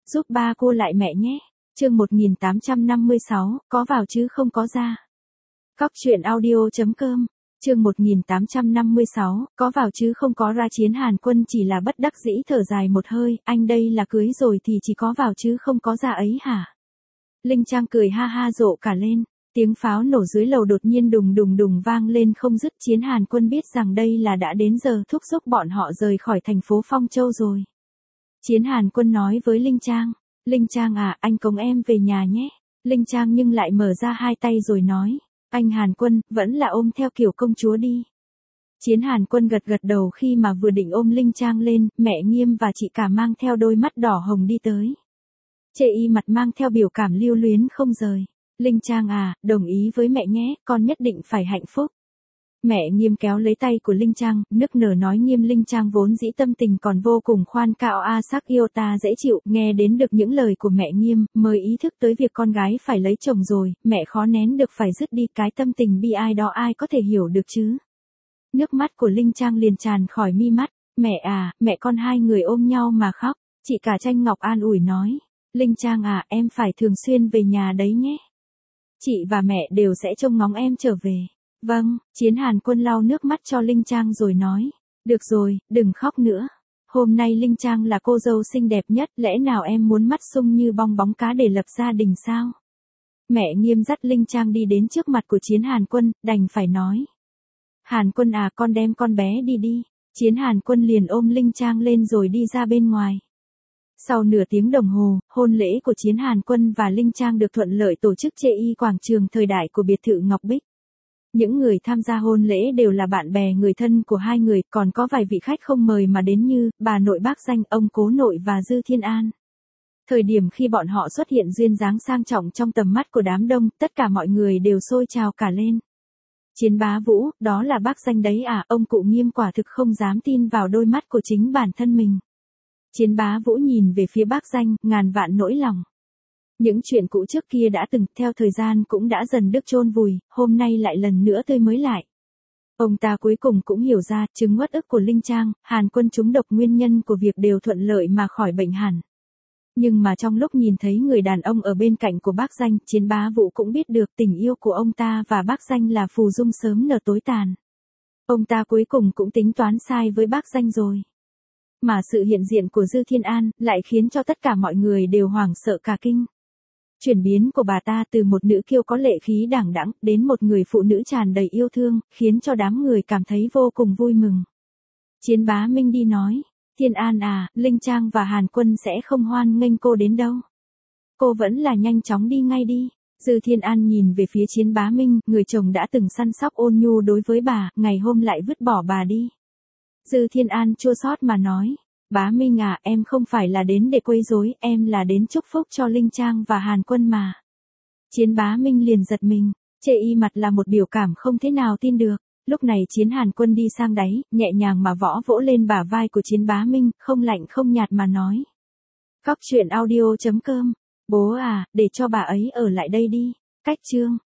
giúp ba cô lại mẹ nhé. Chương 1856, có vào chứ không có ra. Cóc truyện audio.com. Chương 1856, có vào chứ không có ra. Chiến Hàn Quân chỉ là bất đắc dĩ thở dài một hơi, anh đây là cưới rồi thì chỉ có vào chứ không có ra ấy hả? Linh Trang cười ha ha rộ cả lên, tiếng pháo nổ dưới lầu đột nhiên đùng đùng đùng vang lên không dứt. Chiến Hàn Quân biết rằng đây là đã đến giờ thúc giục bọn họ rời khỏi thành phố Phong Châu rồi. Chiến Hàn Quân nói với Linh Trang à, anh cống em về nhà nhé. Linh Trang nhưng lại mở ra hai tay rồi nói, anh Hàn Quân, vẫn là ôm theo kiểu công chúa đi. Chiến Hàn Quân gật gật đầu khi mà vừa định ôm Linh Trang lên, mẹ Nghiêm và chị cả mang theo đôi mắt đỏ hồng đi tới. Chê Y mặt mang theo biểu cảm lưu luyến không rời. Linh Trang à, đồng ý với mẹ nhé, con nhất định phải hạnh phúc. Mẹ Nghiêm kéo lấy tay của Linh Trang, nức nở nói. Linh Trang vốn dĩ tâm tình còn vô cùng khoan cao sắc yêu ta dễ chịu, nghe đến được những lời của mẹ Nghiêm, mới ý thức tới việc con gái phải lấy chồng rồi, mẹ khó nén được phải dứt đi cái tâm tình bi ai đó ai có thể hiểu được chứ. Nước mắt của Linh Trang liền tràn khỏi mi mắt, mẹ à, mẹ con hai người ôm nhau mà khóc, chị cả Tranh Ngọc an ủi nói, Linh Trang à, em phải thường xuyên về nhà đấy nhé. Chị và mẹ đều sẽ trông ngóng em trở về. Vâng, Chiến Hàn Quân lau nước mắt cho Linh Trang rồi nói, được rồi, đừng khóc nữa. Hôm nay Linh Trang là cô dâu xinh đẹp nhất, lẽ nào em muốn mắt sung như bong bóng cá để lập gia đình sao? Mẹ Nghiêm dắt Linh Trang đi đến trước mặt của Chiến Hàn Quân, đành phải nói. Hàn Quân à, con đem con bé đi đi. Chiến Hàn Quân liền ôm Linh Trang lên rồi đi ra bên ngoài. Sau nửa tiếng đồng hồ, hôn lễ của Chiến Hàn Quân và Linh Trang được thuận lợi tổ chức trên quảng trường thời đại của biệt thự Ngọc Bích. Những người tham gia hôn lễ đều là bạn bè người thân của hai người, còn có vài vị khách không mời mà đến như bà nội Bác Danh, ông cố nội và Dư Thiên An. Thời điểm khi bọn họ xuất hiện duyên dáng sang trọng trong tầm mắt của đám đông, tất cả mọi người đều sôi trào cả lên. Chiến Bá Vũ, đó là Bác Danh đấy à? Ông cụ Nghiêm quả thực không dám tin vào đôi mắt của chính bản thân mình. Chiến Bá Vũ nhìn về phía Bác Danh, ngàn vạn nỗi lòng. Những chuyện cũ trước kia đã từng, theo thời gian cũng đã dần được chôn vùi, hôm nay lại lần nữa tươi mới lại. Ông ta cuối cùng cũng hiểu ra, chứng uất ức của Linh Trang, Hàn Quân trúng độc nguyên nhân của việc đều thuận lợi mà khỏi bệnh hẳn. Nhưng mà trong lúc nhìn thấy người đàn ông ở bên cạnh của Bác Danh, Chiến Bá Vũ cũng biết được tình yêu của ông ta và Bác Danh là phù dung sớm nở tối tàn. Ông ta cuối cùng cũng tính toán sai với Bác Danh rồi. Mà sự hiện diện của Dư Thiên An lại khiến cho tất cả mọi người đều hoảng sợ cả kinh. Chuyển biến của bà ta từ một nữ kiêu có lệ khí đẳng đẵng đến một người phụ nữ tràn đầy yêu thương, khiến cho đám người cảm thấy vô cùng vui mừng. Chiến Bá Minh đi nói, Thiên An à, Linh Trang và Hàn Quân sẽ không hoan nghênh cô đến đâu. Cô vẫn là nhanh chóng đi ngay đi. Dư Thiên An nhìn về phía Chiến Bá Minh, người chồng đã từng săn sóc ôn nhu đối với bà, ngày hôm lại vứt bỏ bà đi. Dư Thiên An chua xót mà nói, Bá Minh à, em không phải là đến để quấy rối, em là đến chúc phúc cho Linh Trang và Hàn Quân mà. Chiến Bá Minh liền giật mình, chê y mặt là một biểu cảm không thể nào tin được. Lúc này Chiến Hàn Quân đi sang đáy, nhẹ nhàng mà vỗ lên bả vai của Chiến Bá Minh, không lạnh không nhạt mà nói. Cóc truyện audio.com, bố à, để cho bà ấy ở lại đây đi. Cách chương